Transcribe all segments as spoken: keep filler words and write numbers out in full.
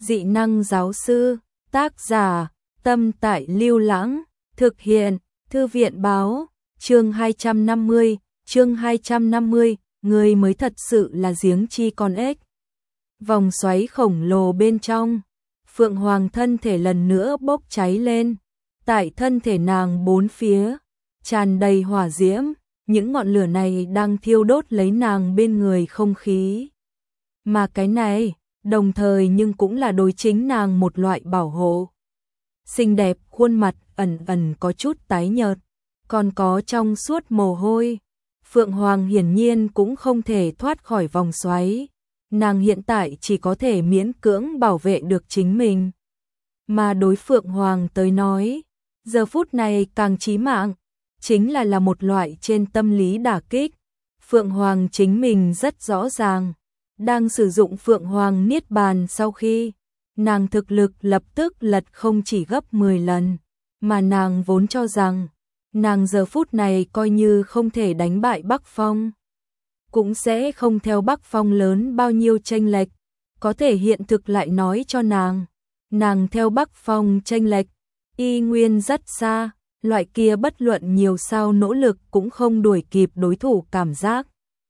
Dị năng giáo sư, tác giả, Tâm Tại Lưu Lãng, thực hiện, Thư viện báo, chương hai trăm năm mươi, chương hai trăm năm mươi, người mới thật sự là giếng chi con ếch. Vòng xoáy khổng lồ bên trong, Phượng Hoàng thân thể lần nữa bốc cháy lên, tại thân thể nàng bốn phía, tràn đầy hỏa diễm, những ngọn lửa này đang thiêu đốt lấy nàng bên người không khí. Mà cái này, đồng thời nhưng cũng là đối chính nàng một loại bảo hộ. Xinh đẹp, khuôn mặt ẩn ẩn có chút tái nhợt, còn có trong suốt mồ hôi. Phượng Hoàng hiển nhiên cũng không thể thoát khỏi vòng xoáy. Nàng hiện tại chỉ có thể miễn cưỡng bảo vệ được chính mình. Mà đối Phượng Hoàng tới nói, giờ phút này càng chí mạng, chính là là một loại trên tâm lý đả kích. Phượng Hoàng chính mình rất rõ ràng, đang sử dụng Phượng Hoàng Niết Bàn sau khi, nàng thực lực lập tức lật không chỉ gấp mười lần, mà nàng vốn cho rằng, nàng giờ phút này coi như không thể đánh bại Bắc Phong, cũng sẽ không theo Bắc Phong lớn bao nhiêu chênh lệch, có thể hiện thực lại nói cho nàng, nàng theo Bắc Phong chênh lệch, y nguyên rất xa, loại kia bất luận nhiều sao nỗ lực cũng không đuổi kịp đối thủ cảm giác,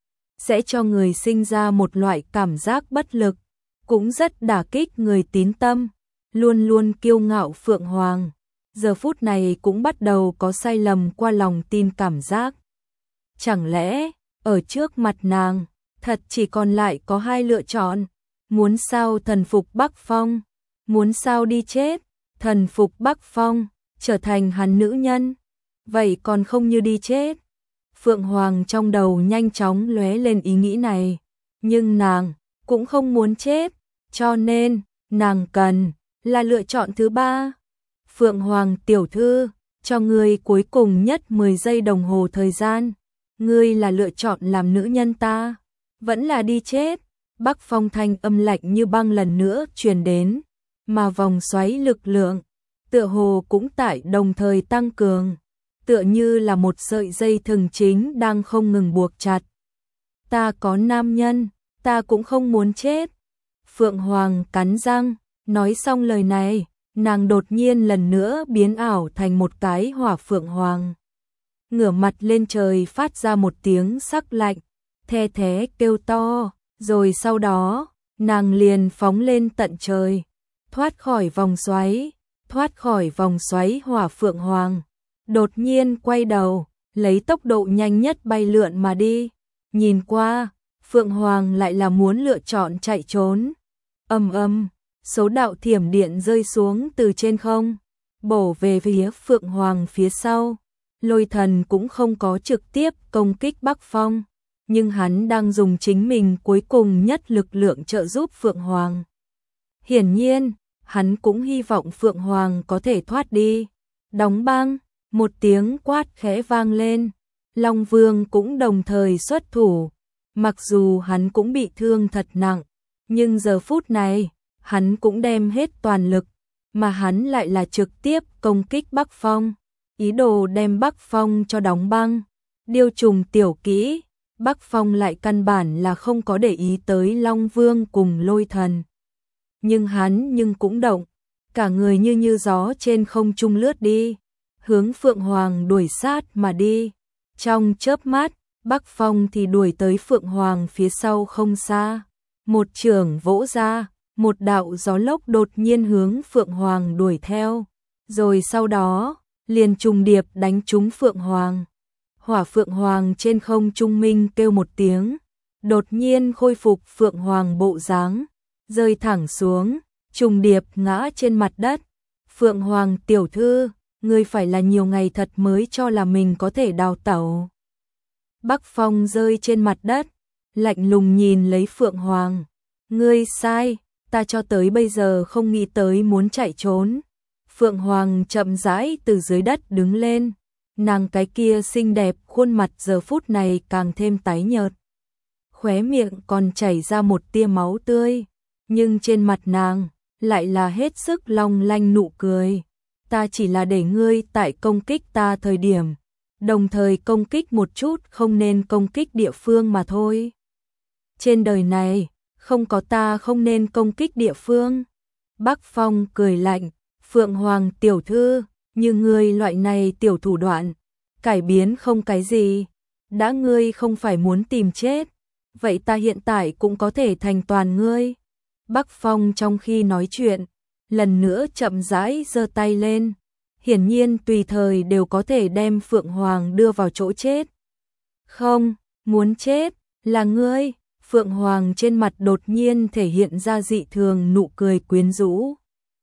sẽ cho người sinh ra một loại cảm giác bất lực, cũng rất đả kích người tín tâm, luôn luôn kiêu ngạo Phượng Hoàng. Giờ phút này cũng bắt đầu có sai lầm qua lòng tin cảm giác. Chẳng lẽ, ở trước mặt nàng, thật chỉ còn lại có hai lựa chọn, muốn sao thần phục Bắc Phong, muốn sao đi chết, thần phục Bắc Phong, trở thành hắn nữ nhân, vậy còn không như đi chết. Phượng Hoàng trong đầu nhanh chóng lóe lên ý nghĩ này, nhưng nàng cũng không muốn chết, cho nên nàng cần là lựa chọn thứ ba. Phượng Hoàng tiểu thư, cho ngươi cuối cùng nhất mười giây đồng hồ thời gian, ngươi là lựa chọn làm nữ nhân ta, vẫn là đi chết. Bắc Phong thanh âm lạnh như băng lần nữa truyền đến, mà vòng xoáy lực lượng, tựa hồ cũng tại đồng thời tăng cường, tựa như là một sợi dây thừng chính đang không ngừng buộc chặt. Ta có nam nhân, ta cũng không muốn chết. Phượng Hoàng cắn răng, nói xong lời này, nàng đột nhiên lần nữa biến ảo thành một cái hỏa Phượng Hoàng. Ngửa mặt lên trời phát ra một tiếng sắc lạnh, the thé kêu to, rồi sau đó, nàng liền phóng lên tận trời, thoát khỏi vòng xoáy, thoát khỏi vòng xoáy hỏa Phượng Hoàng. Đột nhiên quay đầu, lấy tốc độ nhanh nhất bay lượn mà đi. Nhìn qua, Phượng Hoàng lại là muốn lựa chọn chạy trốn. Ầm ầm, số đạo thiểm điện rơi xuống từ trên không, bổ về phía Phượng Hoàng phía sau. Lôi Thần cũng không có trực tiếp công kích Bắc Phong, nhưng hắn đang dùng chính mình cuối cùng nhất lực lượng trợ giúp Phượng Hoàng. Hiển nhiên, hắn cũng hy vọng Phượng Hoàng có thể thoát đi. Đóng băng, một tiếng quát khẽ vang lên, Long Vương cũng đồng thời xuất thủ. Mặc dù hắn cũng bị thương thật nặng, nhưng giờ phút này, hắn cũng đem hết toàn lực, mà hắn lại là trực tiếp công kích Bắc Phong, ý đồ đem Bắc Phong cho đóng băng. Điêu trùng tiểu kỹ, Bắc Phong lại căn bản là không có để ý tới Long Vương cùng Lôi Thần. Nhưng hắn nhưng cũng động, cả người như như gió trên không trung lướt đi, hướng Phượng Hoàng đuổi sát mà đi. Trong chớp mắt, Bắc Phong thì đuổi tới Phượng Hoàng phía sau không xa. Một chưởng vỗ ra, một đạo gió lốc đột nhiên hướng Phượng Hoàng đuổi theo. Rồi sau đó, liền trùng điệp đánh trúng Phượng Hoàng. Hỏa Phượng Hoàng trên không trung minh kêu một tiếng, đột nhiên khôi phục Phượng Hoàng bộ dáng, rơi thẳng xuống, trùng điệp ngã trên mặt đất. Phượng Hoàng tiểu thư, ngươi phải là nhiều ngày thật mới cho là mình có thể đào tẩu. Bắc Phong rơi trên mặt đất, lạnh lùng nhìn lấy Phượng Hoàng. Ngươi sai, ta cho tới bây giờ không nghĩ tới muốn chạy trốn. Phượng Hoàng chậm rãi từ dưới đất đứng lên, nàng cái kia xinh đẹp khuôn mặt giờ phút này càng thêm tái nhợt. Khóe miệng còn chảy ra một tia máu tươi, nhưng trên mặt nàng lại là hết sức long lanh nụ cười. Ta chỉ là để ngươi tại công kích ta thời điểm, đồng thời công kích một chút không nên công kích địa phương mà thôi. Trên đời này, không có ta không nên công kích địa phương. Bắc Phong cười lạnh, Phượng Hoàng tiểu thư, như ngươi loại này tiểu thủ đoạn, cải biến không cái gì, đã ngươi không phải muốn tìm chết, vậy ta hiện tại cũng có thể thành toàn ngươi. Bắc Phong trong khi nói chuyện, lần nữa chậm rãi giơ tay lên, hiển nhiên tùy thời đều có thể đem Phượng Hoàng đưa vào chỗ chết. Không, muốn chết, là ngươi. Phượng Hoàng trên mặt đột nhiên thể hiện ra dị thường nụ cười quyến rũ.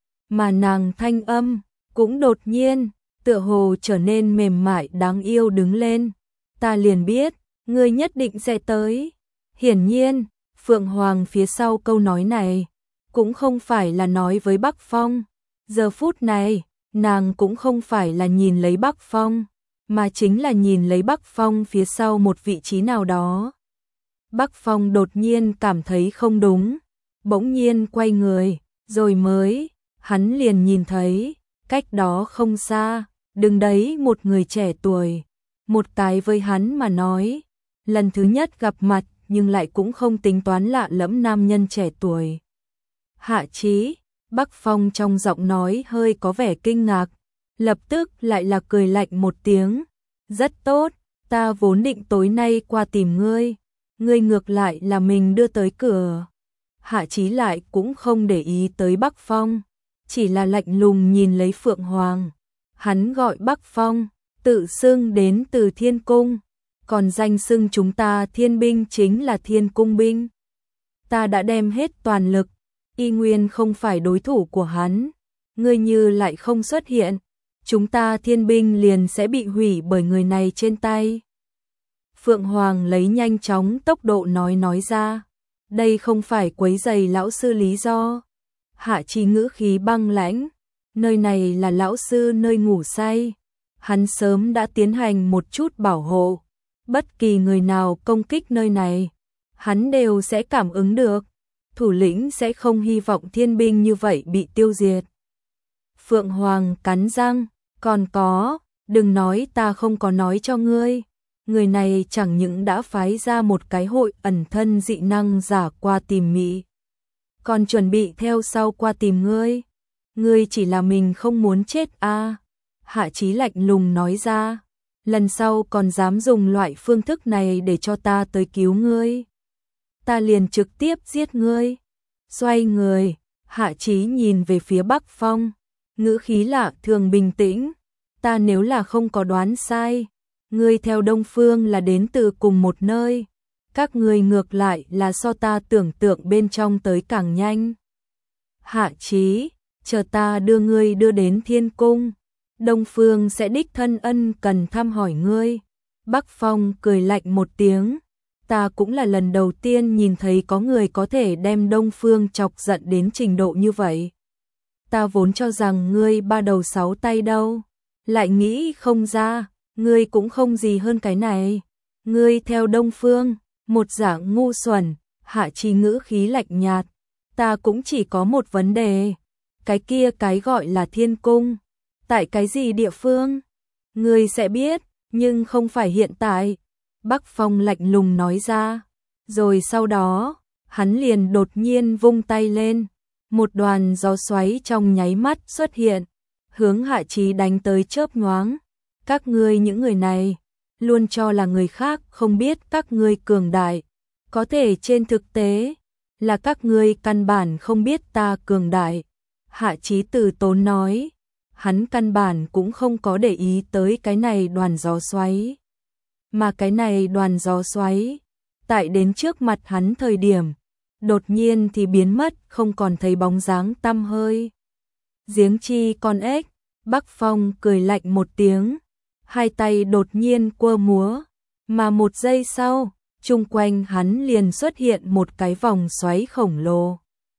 Mà nàng thanh âm, cũng đột nhiên, tựa hồ trở nên mềm mại đáng yêu đứng lên. Ta liền biết, ngươi nhất định sẽ tới. Hiển nhiên, Phượng Hoàng phía sau câu nói này, cũng không phải là nói với Bắc Phong. Giờ phút này, nàng cũng không phải là nhìn lấy Bắc Phong, mà chính là nhìn lấy Bắc Phong phía sau một vị trí nào đó. Bắc Phong đột nhiên cảm thấy không đúng, bỗng nhiên quay người, rồi mới, hắn liền nhìn thấy, cách đó không xa, đứng đấy một người trẻ tuổi, một cái với hắn mà nói, lần thứ nhất gặp mặt nhưng lại cũng không tính toán lạ lẫm nam nhân trẻ tuổi. Hạ Chí, Bắc Phong trong giọng nói hơi có vẻ kinh ngạc, lập tức lại là cười lạnh một tiếng, rất tốt, ta vốn định tối nay qua tìm ngươi. Ngươi ngược lại là mình đưa tới cửa. Hạ Chí lại cũng không để ý tới Bắc Phong, chỉ là lạnh lùng nhìn lấy Phượng Hoàng. Hắn gọi Bắc Phong, tự xưng đến từ Thiên Cung, còn danh xưng chúng ta Thiên binh chính là Thiên Cung binh. Ta đã đem hết toàn lực, y nguyên không phải đối thủ của hắn. Ngươi như lại không xuất hiện, chúng ta Thiên binh liền sẽ bị hủy bởi người này trên tay. Phượng Hoàng lấy nhanh chóng tốc độ nói nói ra, đây không phải quấy rầy lão sư lý do. Hạ Chí ngữ khí băng lãnh, nơi này là lão sư nơi ngủ say, hắn sớm đã tiến hành một chút bảo hộ, bất kỳ người nào công kích nơi này, hắn đều sẽ cảm ứng được, thủ lĩnh sẽ không hy vọng thiên binh như vậy bị tiêu diệt. Phượng Hoàng cắn răng, còn có, đừng nói ta không có nói cho ngươi. Người này chẳng những đã phái ra một cái hội ẩn thân dị năng giả qua tìm Mỹ, còn chuẩn bị theo sau qua tìm ngươi. Ngươi chỉ là mình không muốn chết a. À? Hạ Chí lạnh lùng nói ra, lần sau còn dám dùng loại phương thức này để cho ta tới cứu ngươi, ta liền trực tiếp giết ngươi. Xoay người, Hạ Chí nhìn về phía Bắc Phong, ngữ khí lạ thường bình tĩnh, ta nếu là không có đoán sai, ngươi theo Đông Phương là đến từ cùng một nơi, các ngươi ngược lại là so ta tưởng tượng bên trong tới càng nhanh. Hạ Chí, chờ ta đưa ngươi đưa đến Thiên Cung, Đông Phương sẽ đích thân ân cần thăm hỏi ngươi. Bắc Phong cười lạnh một tiếng, ta cũng là lần đầu tiên nhìn thấy có người có thể đem Đông Phương chọc giận đến trình độ như vậy. Ta vốn cho rằng ngươi ba đầu sáu tay đâu, lại nghĩ không ra. Ngươi cũng không gì hơn cái này. Ngươi theo Đông Phương, một dạng ngu xuẩn. Hạ Chí ngữ khí lạnh nhạt. Ta cũng chỉ có một vấn đề. Cái kia cái gọi là Thiên Cung, tại cái gì địa phương? Ngươi sẽ biết, nhưng không phải hiện tại. Bắc Phong lạnh lùng nói ra. Rồi sau đó, hắn liền đột nhiên vung tay lên. Một đoàn gió xoáy trong nháy mắt xuất hiện, hướng Hạ Chí đánh tới chớp nhoáng. Các ngươi những người này, luôn cho là người khác không biết các ngươi cường đại, có thể trên thực tế, là các ngươi căn bản không biết ta cường đại. Hạ Chí từ tốn nói, hắn căn bản cũng không có để ý tới cái này đoàn gió xoáy. Mà cái này đoàn gió xoáy, tại đến trước mặt hắn thời điểm, đột nhiên thì biến mất không còn thấy bóng dáng tăm hơi. Giếng chi con ếch, Bắc Phong cười lạnh một tiếng. Hai tay đột nhiên quơ múa, mà một giây sau, chung quanh hắn liền xuất hiện một cái vòng xoáy khổng lồ.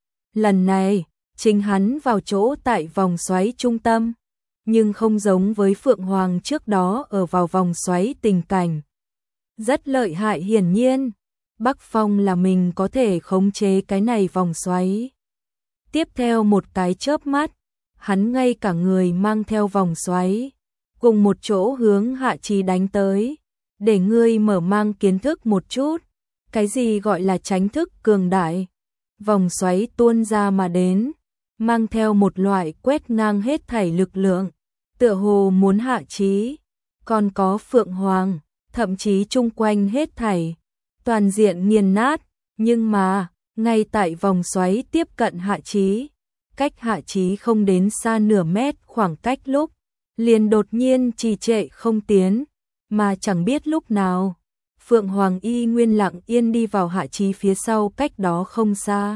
Lần này, chính hắn vào chỗ tại vòng xoáy trung tâm, nhưng không giống với Phượng Hoàng trước đó ở vào vòng xoáy tình cảnh. Rất lợi hại hiển nhiên, Bắc Phong là mình có thể khống chế cái này vòng xoáy. Tiếp theo một cái chớp mắt, hắn ngay cả người mang theo vòng xoáy, cùng một chỗ hướng Hạ Chí đánh tới, để ngươi mở mang kiến thức một chút, cái gì gọi là tránh thức cường đại. Vòng xoáy tuôn ra mà đến, mang theo một loại quét ngang hết thảy lực lượng, tựa hồ muốn hạ chí, còn có Phượng Hoàng, thậm chí chung quanh hết thảy, toàn diện nghiền nát, nhưng mà, ngay tại vòng xoáy tiếp cận hạ chí, cách hạ chí không đến xa nửa mét khoảng cách lúc, liền đột nhiên trì trệ không tiến, mà chẳng biết lúc nào, Phượng Hoàng y nguyên lặng yên đi vào hạ chí phía sau cách đó không xa.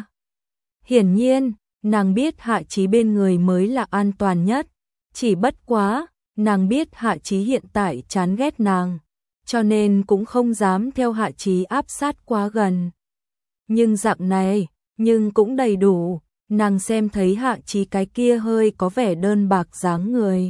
Hiển nhiên, nàng biết hạ chí bên người mới là an toàn nhất, chỉ bất quá, nàng biết hạ chí hiện tại chán ghét nàng, cho nên cũng không dám theo hạ chí áp sát quá gần. Nhưng dạng này, nhưng cũng đầy đủ, nàng xem thấy hạ chí cái kia hơi có vẻ đơn bạc dáng người.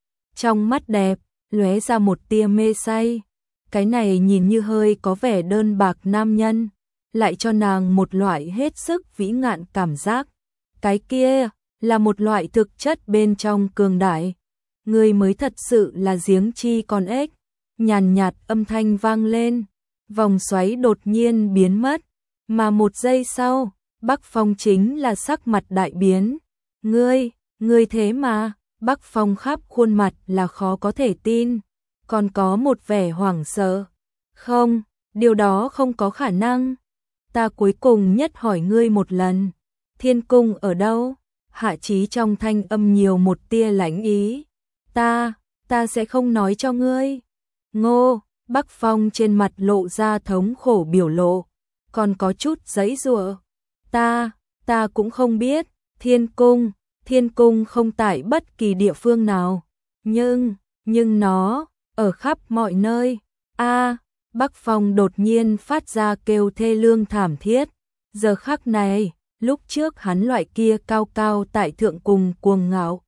Trong mắt đẹp, lóe ra một tia mê say, cái này nhìn như hơi có vẻ đơn bạc nam nhân, lại cho nàng một loại hết sức vĩ ngạn cảm giác. Cái kia, là một loại thực chất bên trong cường đại. Người mới thật sự là giếng chi con ếch, nhàn nhạt âm thanh vang lên, vòng xoáy đột nhiên biến mất, mà một giây sau, Bắc Phong chính là sắc mặt đại biến. Ngươi, ngươi thế mà, Bắc Phong khắp khuôn mặt là khó có thể tin, còn có một vẻ hoảng sợ. Không, điều đó không có khả năng. Ta cuối cùng nhất hỏi ngươi một lần, Thiên Cung ở đâu? Hạ chí trong thanh âm nhiều một tia lãnh ý. Ta, ta sẽ không nói cho ngươi. Ngô, Bắc Phong trên mặt lộ ra thống khổ biểu lộ, còn có chút giãy giụa. Ta, ta cũng không biết, Thiên Cung, Thiên Cung không tại bất kỳ địa phương nào, nhưng, nhưng nó, ở khắp mọi nơi. A, Bắc Phong đột nhiên phát ra kêu thê lương thảm thiết, giờ khắc này, lúc trước hắn loại kia cao cao tại thượng cùng cuồng ngạo,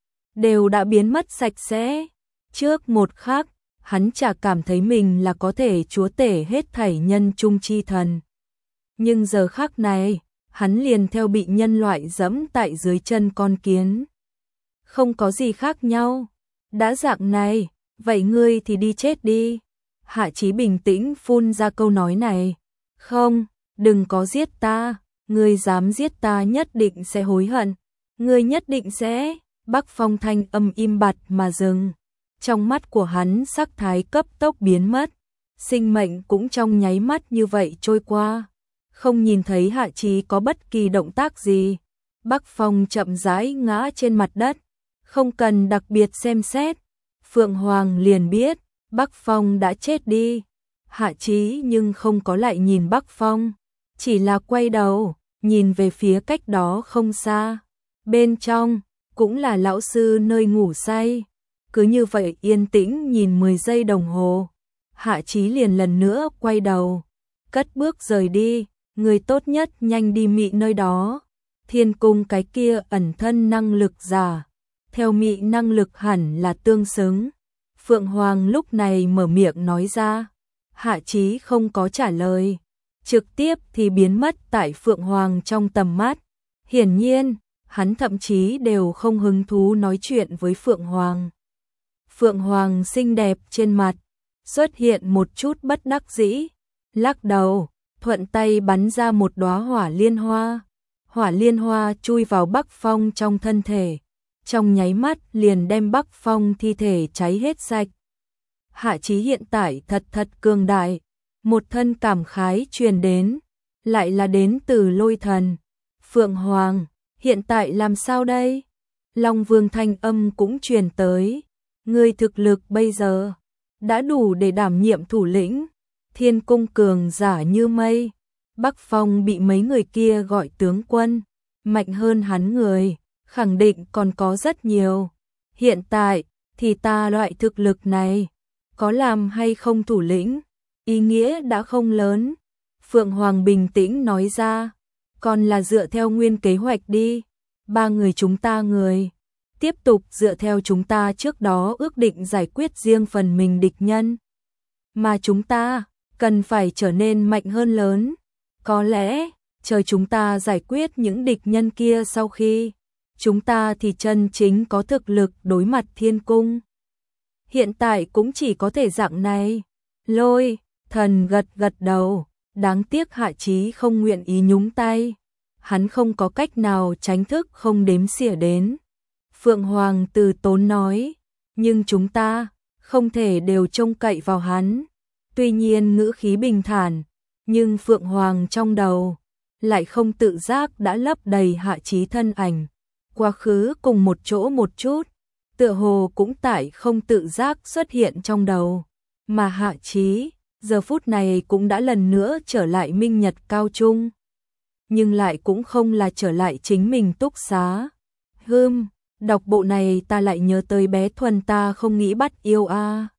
đều đã biến mất sạch sẽ. Trước một khắc, hắn chả cảm thấy mình là có thể chúa tể hết thảy nhân trung chi thần. Nhưng giờ khắc này, hắn liền theo bị nhân loại dẫm tại dưới chân con kiến. Không có gì khác nhau. Đã dạng này, vậy ngươi thì đi chết đi. Hạ chí bình tĩnh phun ra câu nói này. Không, đừng có giết ta. Ngươi dám giết ta nhất định sẽ hối hận. Ngươi nhất định sẽ. Bắc Phong thanh âm im bặt mà dừng. Trong mắt của hắn sắc thái cấp tốc biến mất. Sinh mệnh cũng trong nháy mắt như vậy trôi qua. Không nhìn thấy hạ chí có bất kỳ động tác gì. Bắc Phong chậm rãi ngã trên mặt đất. Không cần đặc biệt xem xét. Phượng Hoàng liền biết Bắc Phong đã chết đi. Hạ chí nhưng không có lại nhìn Bắc Phong. Chỉ là quay đầu, nhìn về phía cách đó không xa. Bên trong, cũng là lão sư nơi ngủ say. Cứ như vậy yên tĩnh nhìn mười giây đồng hồ. Hạ chí liền lần nữa quay đầu. Cất bước rời đi. Người tốt nhất nhanh đi mị nơi đó. Thiên Cung cái kia ẩn thân năng lực giả. Theo mị năng lực hẳn là tương xứng. Phượng Hoàng lúc này mở miệng nói ra. Hạ chí không có trả lời. Trực tiếp thì biến mất tại Phượng Hoàng trong tầm mắt. Hiển nhiên, hắn thậm chí đều không hứng thú nói chuyện với Phượng Hoàng. Phượng Hoàng xinh đẹp trên mặt, xuất hiện một chút bất đắc dĩ. Lắc đầu, thuận tay bắn ra một đóa hỏa liên hoa. Hỏa liên hoa chui vào Bắc Phong trong thân thể. Trong nháy mắt liền đem Bắc Phong thi thể cháy hết sạch. Hạ chí hiện tại thật thật cường đại. Một thân cảm khái truyền đến, lại là đến từ Lôi Thần. Phượng Hoàng, hiện tại làm sao đây? Long Vương thanh âm cũng truyền tới. Ngươi thực lực bây giờ đã đủ để đảm nhiệm thủ lĩnh. Thiên Cung cường giả như mây. Bắc Phong bị mấy người kia gọi tướng quân, mạnh hơn hắn người, khẳng định còn có rất nhiều. Hiện tại thì ta loại thực lực này, có làm hay không thủ lĩnh, ý nghĩa đã không lớn. Phượng Hoàng bình tĩnh nói ra, còn là dựa theo nguyên kế hoạch đi. Ba người chúng ta người, tiếp tục dựa theo chúng ta trước đó ước định giải quyết riêng phần mình địch nhân. Mà chúng ta, cần phải trở nên mạnh hơn lớn. Có lẽ, chờ chúng ta giải quyết những địch nhân kia sau khi, chúng ta thì chân chính có thực lực đối mặt Thiên Cung. Hiện tại cũng chỉ có thể dạng này. Lôi Thần gật gật đầu, đáng tiếc Hạ chí không nguyện ý nhúng tay. hắn không có cách nào tránh thức không đếm xỉa đến. Phượng Hoàng từ tốn nói, nhưng chúng ta không thể đều trông cậy vào hắn. Tuy nhiên ngữ khí bình thản, nhưng Phượng Hoàng trong đầu lại không tự giác đã lấp đầy Hạ Chí thân ảnh. Quá khứ cùng một chỗ một chút, tựa hồ cũng tại không tự giác xuất hiện trong đầu. Mà Hạ Chí, giờ phút này cũng đã lần nữa trở lại Minh Nhật Cao Trung. Nhưng lại cũng không là trở lại chính mình túc xá. Hưm, đọc bộ này ta lại nhớ tới bé Thuần ta không nghĩ bắt yêu a.